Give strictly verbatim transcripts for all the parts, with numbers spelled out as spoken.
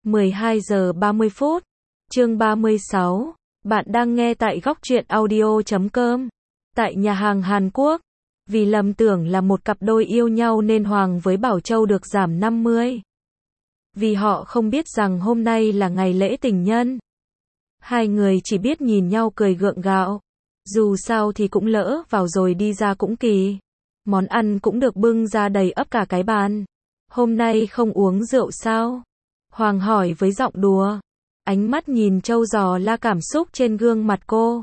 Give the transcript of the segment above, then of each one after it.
mười hai giờ ba mươi phút. Chương ba mươi sáu. Bạn đang nghe tại góc truyện audio chấm com. Tại nhà hàng Hàn Quốc, vì lầm tưởng là một cặp đôi yêu nhau nên Hoàng với Bảo Châu được giảm năm mươi. Vì họ không biết rằng hôm nay là ngày lễ tình nhân. Hai người chỉ biết nhìn nhau cười gượng gạo. Dù sao thì cũng lỡ vào rồi đi ra cũng kỳ. Món ăn cũng được bưng ra đầy ắp cả cái bàn. Hôm nay không uống rượu sao? Hoàng hỏi với giọng đùa. Ánh mắt nhìn Châu dò la cảm xúc trên gương mặt cô.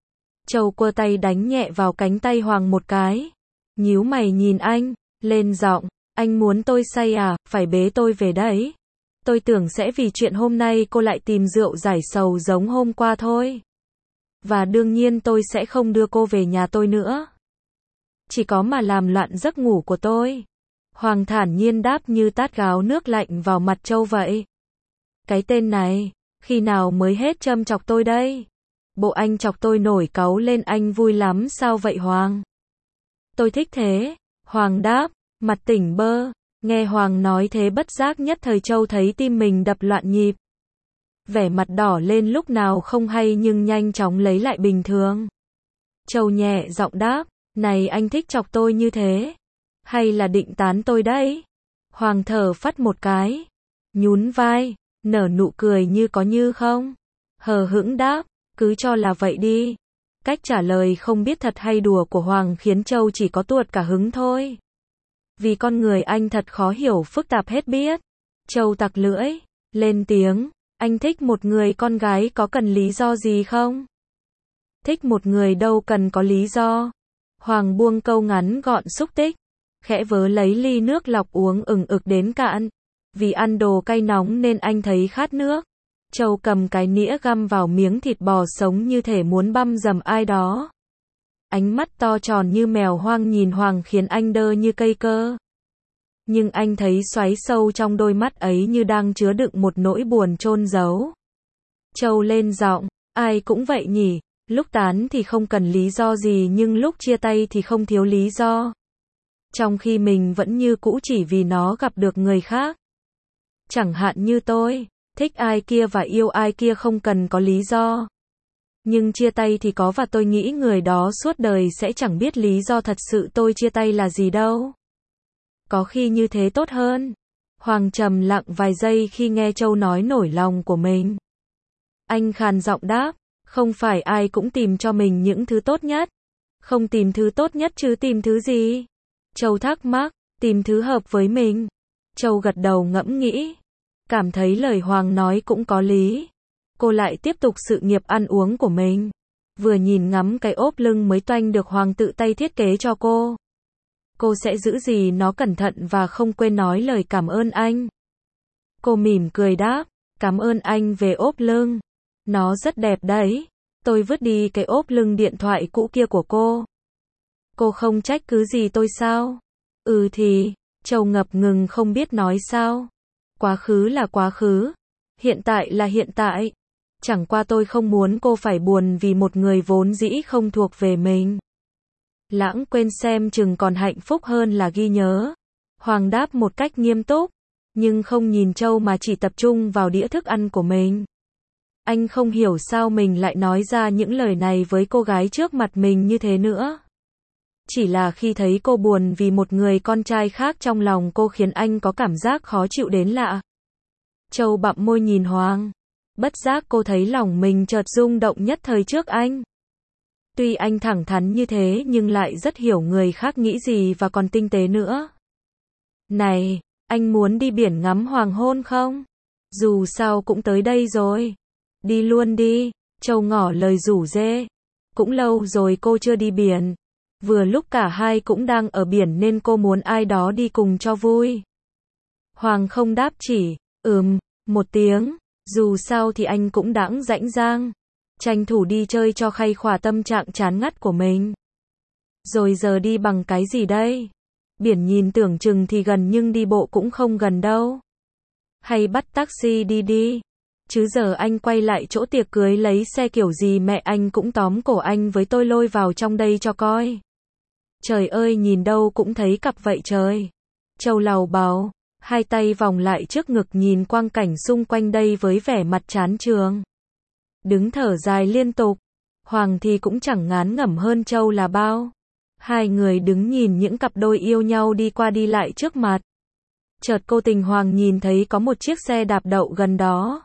Châu quơ tay đánh nhẹ vào cánh tay Hoàng một cái. Nhíu mày nhìn anh, lên giọng, anh muốn tôi say à, phải bế tôi về đấy. Tôi tưởng sẽ vì chuyện hôm nay cô lại tìm rượu giải sầu giống hôm qua thôi. Và đương nhiên tôi sẽ không đưa cô về nhà tôi nữa. Chỉ có mà làm loạn giấc ngủ của tôi. Hoàng thản nhiên đáp như tát gáo nước lạnh vào mặt Châu vậy. Cái tên này, khi nào mới hết châm chọc tôi đây? Bộ anh chọc tôi nổi cáu lên anh vui lắm sao vậy Hoàng? Tôi thích thế. Hoàng đáp, mặt tỉnh bơ. Nghe Hoàng nói thế bất giác nhất thời Châu thấy tim mình đập loạn nhịp. Vẻ mặt đỏ lên lúc nào không hay nhưng nhanh chóng lấy lại bình thường. Châu nhẹ giọng đáp, này anh thích chọc tôi như thế? Hay là định tán tôi đấy? Hoàng thở phắt một cái. Nhún vai, nở nụ cười như có như không. Hờ hững đáp, cứ cho là vậy đi. Cách trả lời không biết thật hay đùa của Hoàng khiến Châu chỉ có tuột cả hứng thôi. Vì con người anh thật khó hiểu phức tạp hết biết. Châu tặc lưỡi, lên tiếng, anh thích một người con gái có cần lý do gì không? Thích một người đâu cần có lý do. Hoàng buông câu ngắn gọn xúc tích, khẽ vớ lấy ly nước lọc uống ừng ực đến cạn. Vì ăn đồ cay nóng nên anh thấy khát nước. Châu cầm cái nĩa găm vào miếng thịt bò sống như thể muốn băm dầm ai đó. Ánh mắt to tròn như mèo hoang nhìn Hoàng khiến anh đơ như cây cơ. Nhưng anh thấy xoáy sâu trong đôi mắt ấy như đang chứa đựng một nỗi buồn chôn giấu. Châu lên giọng, ai cũng vậy nhỉ, lúc tán thì không cần lý do gì nhưng lúc chia tay thì không thiếu lý do. Trong khi mình vẫn như cũ chỉ vì nó gặp được người khác. Chẳng hạn như tôi, thích ai kia và yêu ai kia không cần có lý do. Nhưng chia tay thì có và tôi nghĩ người đó suốt đời sẽ chẳng biết lý do thật sự tôi chia tay là gì đâu. Có khi như thế tốt hơn. Hoàng trầm lặng vài giây khi nghe Châu nói nổi lòng của mình. Anh khàn giọng đáp, không phải ai cũng tìm cho mình những thứ tốt nhất. Không tìm thứ tốt nhất chứ tìm thứ gì? Châu thắc mắc, tìm thứ hợp với mình. Châu gật đầu ngẫm nghĩ. Cảm thấy lời Hoàng nói cũng có lý. Cô lại tiếp tục sự nghiệp ăn uống của mình. Vừa nhìn ngắm cái ốp lưng mới toanh được Hoàng tự tay thiết kế cho cô. Cô sẽ giữ gì nó cẩn thận và không quên nói lời cảm ơn anh. Cô mỉm cười đáp, cảm ơn anh về ốp lưng. Nó rất đẹp đấy. Tôi vứt đi cái ốp lưng điện thoại cũ kia của cô. Cô không trách cứ gì tôi sao? Ừ thì, Châu ngập ngừng không biết nói sao. Quá khứ là quá khứ. Hiện tại là hiện tại. Chẳng qua tôi không muốn cô phải buồn vì một người vốn dĩ không thuộc về mình. Lãng quên xem chừng còn hạnh phúc hơn là ghi nhớ. Hoàng đáp một cách nghiêm túc, nhưng không nhìn Châu mà chỉ tập trung vào đĩa thức ăn của mình. Anh không hiểu sao mình lại nói ra những lời này với cô gái trước mặt mình như thế nữa. Chỉ là khi thấy cô buồn vì một người con trai khác trong lòng cô khiến anh có cảm giác khó chịu đến lạ. Châu bặm môi nhìn Hoàng. Bất giác cô thấy lòng mình chợt rung động nhất thời trước anh. Tuy anh thẳng thắn như thế nhưng lại rất hiểu người khác nghĩ gì và còn tinh tế nữa. Này, anh muốn đi biển ngắm hoàng hôn không? Dù sao cũng tới đây rồi. Đi luôn đi, Châu ngỏ lời rủ rê. Cũng lâu rồi cô chưa đi biển. Vừa lúc cả hai cũng đang ở biển nên cô muốn ai đó đi cùng cho vui. Hoàng không đáp chỉ, ừm, một tiếng. Dù sao thì anh cũng đãng rãnh rang. Tranh thủ đi chơi cho khay khỏa tâm trạng chán ngắt của mình. Rồi giờ đi bằng cái gì đây? Biển nhìn tưởng chừng thì gần nhưng đi bộ cũng không gần đâu. Hay bắt taxi đi đi. Chứ giờ anh quay lại chỗ tiệc cưới lấy xe kiểu gì mẹ anh cũng tóm cổ anh với tôi lôi vào trong đây cho coi. Trời ơi nhìn đâu cũng thấy cặp vậy trời. Châu lầu bầu. hai tay vòng lại trước ngực nhìn quang cảnh xung quanh đây với vẻ mặt chán chường. Đứng thở dài liên tục. Hoàng thì cũng chẳng ngán ngẩm hơn Châu là bao. Hai người đứng nhìn những cặp đôi yêu nhau đi qua đi lại trước mặt. Chợt cô tình Hoàng nhìn thấy có một chiếc xe đạp đậu gần đó.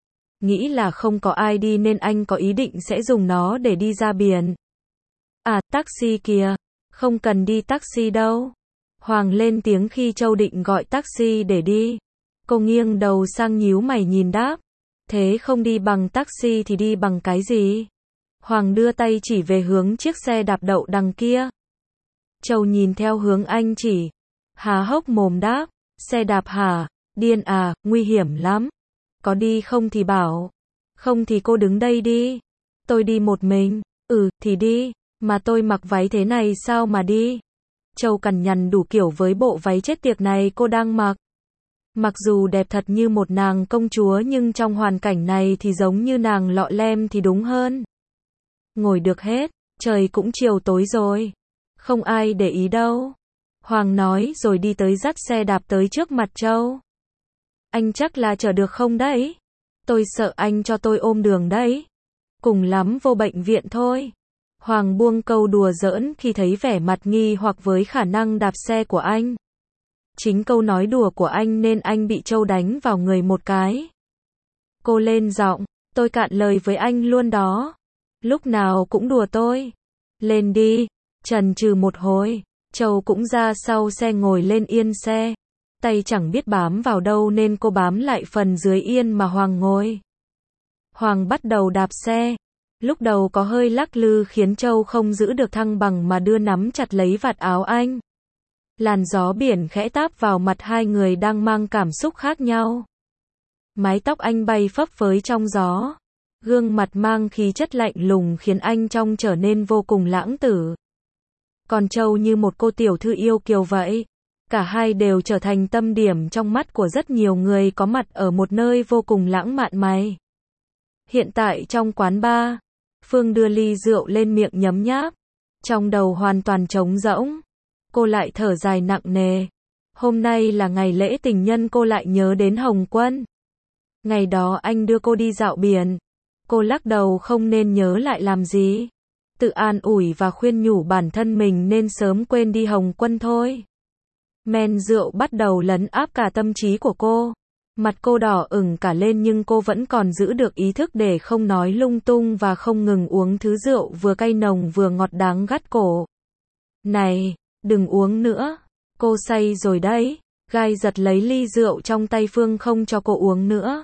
Nghĩ là không có ai đi nên anh có ý định sẽ dùng nó để đi ra biển. À, taxi kìa. Không cần đi taxi đâu. Hoàng lên tiếng khi Châu định gọi taxi để đi. Cô nghiêng đầu sang nhíu mày nhìn đáp. Thế không đi bằng taxi thì đi bằng cái gì? Hoàng đưa tay chỉ về hướng chiếc xe đạp đậu đằng kia. Châu nhìn theo hướng anh chỉ. Há hốc mồm đáp. Xe đạp hả? Điên à, nguy hiểm lắm. Có đi không thì bảo. Không thì cô đứng đây đi. Tôi đi một mình. Ừ, thì đi. Mà tôi mặc váy thế này sao mà đi? Châu cằn nhằn đủ kiểu với bộ váy chết tiệt này cô đang mặc. Mặc dù đẹp thật như một nàng công chúa nhưng trong hoàn cảnh này thì giống như nàng lọ lem thì đúng hơn. Ngồi được hết, trời cũng chiều tối rồi. Không ai để ý đâu. Hoàng nói rồi đi tới dắt xe đạp tới trước mặt Châu. Anh chắc là chở được không đấy? Tôi sợ anh cho tôi ôm đường đấy. Cùng lắm vô bệnh viện thôi. Hoàng buông câu đùa giỡn khi thấy vẻ mặt nghi hoặc với khả năng đạp xe của anh. Chính câu nói đùa của anh nên anh bị Châu đánh vào người một cái. Cô lên giọng, tôi cạn lời với anh luôn đó. Lúc nào cũng đùa tôi. Lên đi. Chần chừ một hồi, Châu cũng ra sau xe ngồi lên yên xe. Tay chẳng biết bám vào đâu nên cô bám lại phần dưới yên mà Hoàng ngồi. Hoàng bắt đầu đạp xe. Lúc đầu có hơi lắc lư khiến Châu không giữ được thăng bằng mà đưa nắm chặt lấy vạt áo anh. Làn gió biển khẽ táp vào mặt hai người đang mang cảm xúc khác nhau. Mái tóc anh bay phấp phới trong gió. Gương mặt mang khí chất lạnh lùng khiến anh trông trở nên vô cùng lãng tử. Còn Châu như một cô tiểu thư yêu kiều vậy. Cả hai đều trở thành tâm điểm trong mắt của rất nhiều người có mặt ở một nơi vô cùng lãng mạn này. Hiện tại trong quán bar, Phương đưa ly rượu lên miệng nhấm nháp. Trong đầu hoàn toàn trống rỗng. Cô lại thở dài nặng nề. Hôm nay là ngày lễ tình nhân cô lại nhớ đến Hồng Quân. Ngày đó anh đưa cô đi dạo biển. Cô lắc đầu không nên nhớ lại làm gì. Tự an ủi và khuyên nhủ bản thân mình nên sớm quên đi Hồng Quân thôi. Men rượu bắt đầu lấn áp cả tâm trí của cô. Mặt cô đỏ ửng cả lên nhưng cô vẫn còn giữ được ý thức để không nói lung tung và không ngừng uống thứ rượu vừa cay nồng vừa ngọt đáng gắt cổ. Này, đừng uống nữa. Cô say rồi đấy. Gai giật lấy ly rượu trong tay Phương không cho cô uống nữa.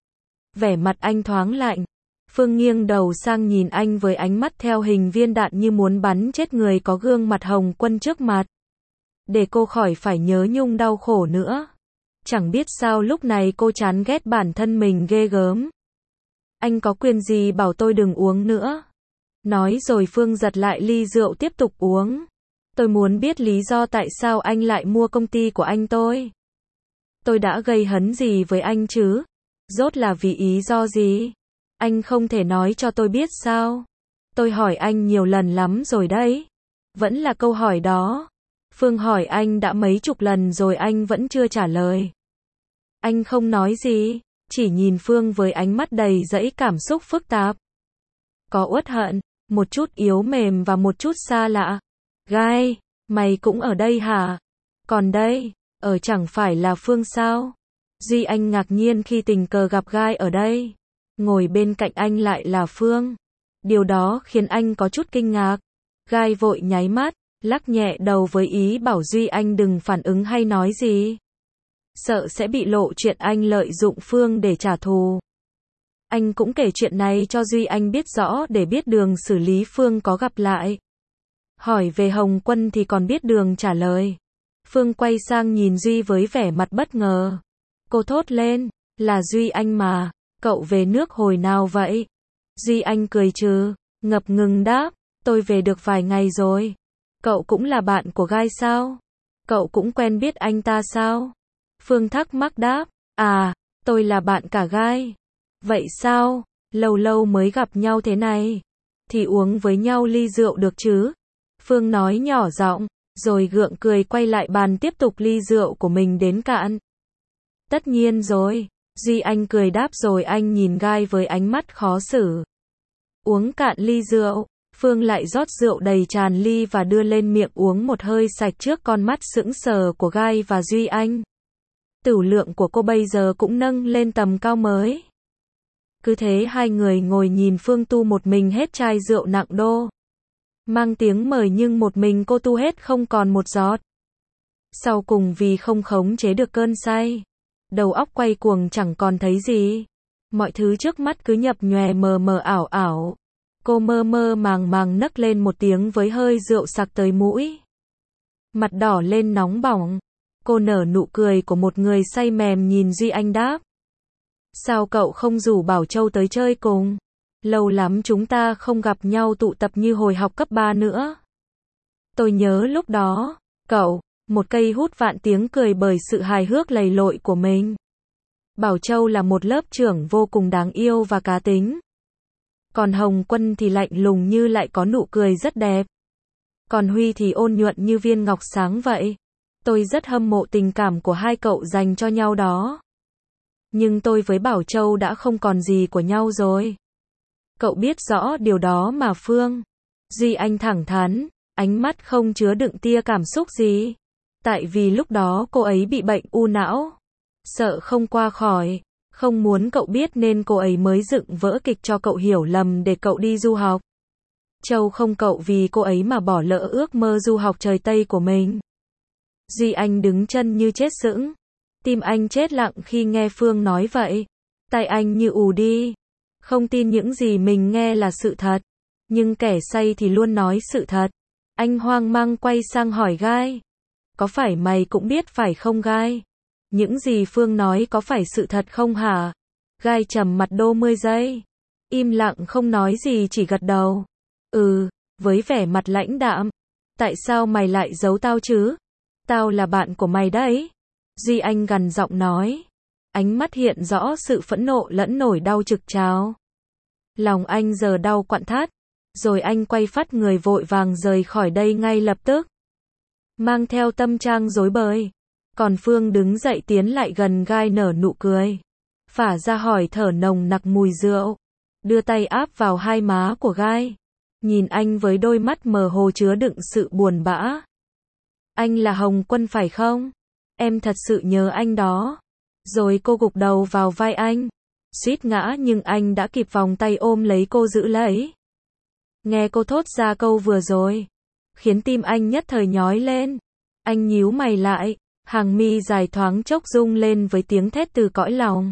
Vẻ mặt anh thoáng lạnh. Phương nghiêng đầu sang nhìn anh với ánh mắt theo hình viên đạn như muốn bắn chết người có gương mặt Hồng Quân trước mặt. Để cô khỏi phải nhớ nhung đau khổ nữa. Chẳng biết sao lúc này cô chán ghét bản thân mình ghê gớm. Anh có quyền gì bảo tôi đừng uống nữa? Nói rồi Phương giật lại ly rượu tiếp tục uống. Tôi muốn biết lý do tại sao anh lại mua công ty của anh tôi. Tôi đã gây hấn gì với anh chứ? Rốt là vì ý do gì? Anh không thể nói cho tôi biết sao? Tôi hỏi anh nhiều lần lắm rồi đấy. Vẫn là câu hỏi đó. Phương hỏi anh đã mấy chục lần rồi anh vẫn chưa trả lời. Anh không nói gì, chỉ nhìn Phương với ánh mắt đầy dẫy cảm xúc phức tạp. Có uất hận, một chút yếu mềm và một chút xa lạ. Gai, mày cũng ở đây hả? Còn đây, ở chẳng phải là Phương sao? Duy Anh ngạc nhiên khi tình cờ gặp Gai ở đây. Ngồi bên cạnh anh lại là Phương. Điều đó khiến anh có chút kinh ngạc. Gai vội nháy mắt, lắc nhẹ đầu với ý bảo Duy Anh đừng phản ứng hay nói gì. Sợ sẽ bị lộ chuyện anh lợi dụng Phương để trả thù. Anh cũng kể chuyện này cho Duy Anh biết rõ để biết đường xử lý Phương có gặp lại. Hỏi về Hồng Quân thì còn biết đường trả lời. Phương quay sang nhìn Duy với vẻ mặt bất ngờ. Cô thốt lên, là Duy Anh mà, cậu về nước hồi nào vậy? Duy Anh cười trừ, ngập ngừng đáp, tôi về được vài ngày rồi. Cậu cũng là bạn của Gai sao? Cậu cũng quen biết anh ta sao? Phương thắc mắc đáp, à, tôi là bạn cả Gai. Vậy sao? Lâu lâu mới gặp nhau thế này. Thì uống với nhau ly rượu được chứ? Phương nói nhỏ giọng, rồi gượng cười quay lại bàn tiếp tục ly rượu của mình đến cạn. Tất nhiên rồi. Duy Anh cười đáp rồi anh nhìn Gai với ánh mắt khó xử. Uống cạn ly rượu, Phương lại rót rượu đầy tràn ly và đưa lên miệng uống một hơi sạch trước con mắt sững sờ của Gai và Duy Anh. Tửu lượng của cô bây giờ cũng nâng lên tầm cao mới. Cứ thế hai người ngồi nhìn Phương tu một mình hết chai rượu nặng đô. Mang tiếng mời nhưng một mình cô tu hết không còn một giọt. Sau cùng vì không khống chế được cơn say, đầu óc quay cuồng chẳng còn thấy gì. Mọi thứ trước mắt cứ nhập nhòe mờ mờ ảo ảo. Cô mơ mơ màng màng nấc lên một tiếng với hơi rượu sặc tới mũi. Mặt đỏ lên nóng bỏng. Cô nở nụ cười của một người say mềm nhìn Duy Anh đáp. Sao cậu không rủ Bảo Châu tới chơi cùng? Lâu lắm chúng ta không gặp nhau tụ tập như hồi học cấp ba nữa. Tôi nhớ lúc đó, cậu, một cây hút vạn tiếng cười bởi sự hài hước lầy lội của mình. Bảo Châu là một lớp trưởng vô cùng đáng yêu và cá tính. Còn Hồng Quân thì lạnh lùng như lại có nụ cười rất đẹp. Còn Huy thì ôn nhuận như viên ngọc sáng vậy. Tôi rất hâm mộ tình cảm của hai cậu dành cho nhau đó. Nhưng tôi với Bảo Châu đã không còn gì của nhau rồi. Cậu biết rõ điều đó mà Phương. Duy Anh thẳng thắn, ánh mắt không chứa đựng tia cảm xúc gì. Tại vì lúc đó cô ấy bị bệnh u não. Sợ không qua khỏi, không muốn cậu biết nên cô ấy mới dựng vỡ kịch cho cậu hiểu lầm để cậu đi du học. Châu không cậu vì cô ấy mà bỏ lỡ ước mơ du học trời Tây của mình. Duy Anh đứng chân như chết sững. Tim anh chết lặng khi nghe Phương nói vậy. Tai anh như ù đi. Không tin những gì mình nghe là sự thật. Nhưng kẻ say thì luôn nói sự thật. Anh hoang mang quay sang hỏi Gai. Có phải mày cũng biết phải không Gai? Những gì Phương nói có phải sự thật không hả? Gai trầm mặt đô mươi giây. Im lặng không nói gì chỉ gật đầu. Ừ, với vẻ mặt lãnh đạm. Tại sao mày lại giấu tao chứ? Tao là bạn của mày đấy. Duy Anh gằn giọng nói. Ánh mắt hiện rõ sự phẫn nộ lẫn nỗi đau trực trào. Lòng anh giờ đau quặn thắt. Rồi anh quay phắt người vội vàng rời khỏi đây ngay lập tức. Mang theo tâm trạng rối bời. Còn Phương đứng dậy tiến lại gần Gai nở nụ cười. Phả ra hỏi thở nồng nặc mùi rượu. Đưa tay áp vào hai má của Gai. Nhìn anh với đôi mắt mờ hồ chứa đựng sự buồn bã. Anh là Hồng Quân phải không? Em thật sự nhớ anh đó. Rồi cô gục đầu vào vai anh. Suýt ngã nhưng anh đã kịp vòng tay ôm lấy cô giữ lấy. Nghe cô thốt ra câu vừa rồi. Khiến tim anh nhất thời nhói lên. Anh nhíu mày lại. Hàng mi dài thoáng chốc rung lên với tiếng thét từ cõi lòng.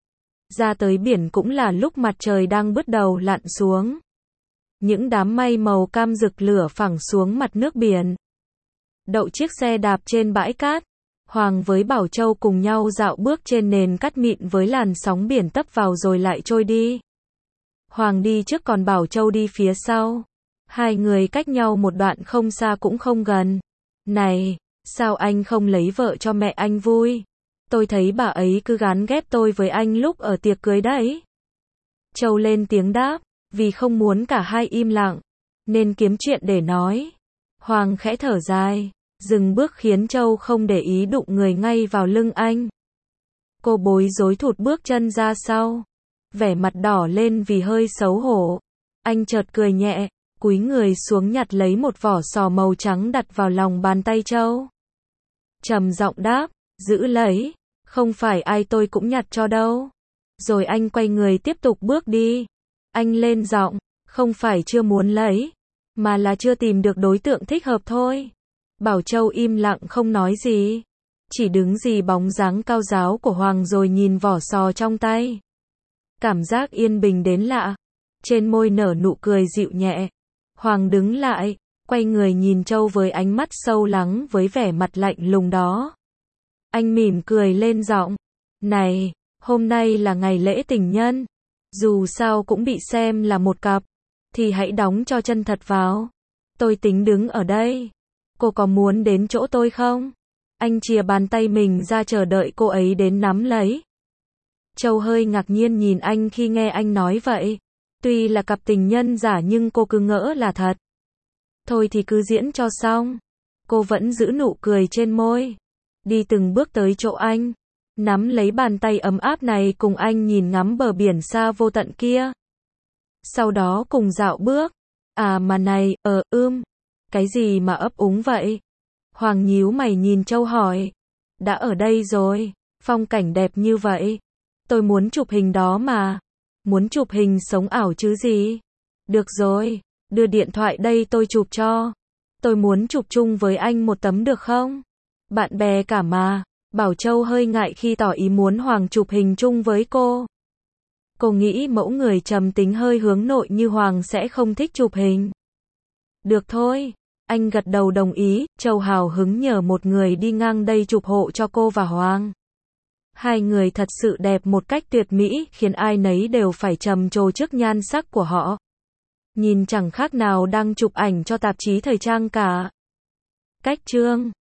Ra tới biển cũng là lúc mặt trời đang bước đầu lặn xuống. Những đám mây màu cam rực lửa phẳng xuống mặt nước biển. Đậu chiếc xe đạp trên bãi cát. Hoàng với Bảo Châu cùng nhau dạo bước trên nền cát mịn với làn sóng biển tấp vào rồi lại trôi đi. Hoàng đi trước còn Bảo Châu đi phía sau. Hai người cách nhau một đoạn không xa cũng không gần. Này, sao anh không lấy vợ cho mẹ anh vui? Tôi thấy bà ấy cứ gán ghép tôi với anh lúc ở tiệc cưới đấy. Châu lên tiếng đáp, vì không muốn cả hai im lặng, nên kiếm chuyện để nói. Hoàng khẽ thở dài, dừng bước khiến Châu không để ý đụng người ngay vào lưng anh. Cô bối rối thụt bước chân ra sau, vẻ mặt đỏ lên vì hơi xấu hổ. Anh chợt cười nhẹ, cúi người xuống nhặt lấy một vỏ sò màu trắng đặt vào lòng bàn tay Châu. Trầm giọng đáp, giữ lấy, không phải ai tôi cũng nhặt cho đâu. Rồi anh quay người tiếp tục bước đi. Anh lên giọng, không phải chưa muốn lấy, mà là chưa tìm được đối tượng thích hợp thôi. Bảo Châu im lặng không nói gì, chỉ đứng dì bóng dáng cao ráo của Hoàng rồi nhìn vỏ sò trong tay. Cảm giác yên bình đến lạ, trên môi nở nụ cười dịu nhẹ. Hoàng đứng lại, quay người nhìn Châu với ánh mắt sâu lắng với vẻ mặt lạnh lùng đó. Anh mỉm cười lên giọng, này, hôm nay là ngày lễ tình nhân, dù sao cũng bị xem là một cặp, thì hãy đóng cho chân thật vào. Tôi tính đứng ở đây, cô có muốn đến chỗ tôi không? Anh chìa bàn tay mình ra chờ đợi cô ấy đến nắm lấy. Châu hơi ngạc nhiên nhìn anh khi nghe anh nói vậy. Tuy là cặp tình nhân giả nhưng cô cứ ngỡ là thật. Thôi thì cứ diễn cho xong. Cô vẫn giữ nụ cười trên môi. Đi từng bước tới chỗ anh. Nắm lấy bàn tay ấm áp này cùng anh nhìn ngắm bờ biển xa vô tận kia. Sau đó cùng dạo bước. À mà này, ờ, ưm. Cái gì mà ấp úng vậy? Hoàng nhíu mày nhìn Châu hỏi. Đã ở đây rồi, phong cảnh đẹp như vậy. Tôi muốn chụp hình đó mà. Muốn chụp hình sống ảo chứ gì? Được rồi, đưa điện thoại đây tôi chụp cho. Tôi muốn chụp chung với anh một tấm được không? Bạn bè cả mà. Bảo Châu hơi ngại khi tỏ ý muốn Hoàng chụp hình chung với cô. Cô nghĩ mẫu người trầm tính hơi hướng nội như Hoàng sẽ không thích chụp hình. Được thôi. Anh gật đầu đồng ý, Châu hào hứng nhờ một người đi ngang đây chụp hộ cho cô và Hoàng. Hai người thật sự đẹp một cách tuyệt mỹ, khiến ai nấy đều phải trầm trồ trước nhan sắc của họ. Nhìn chẳng khác nào đang chụp ảnh cho tạp chí thời trang cả. Cách chương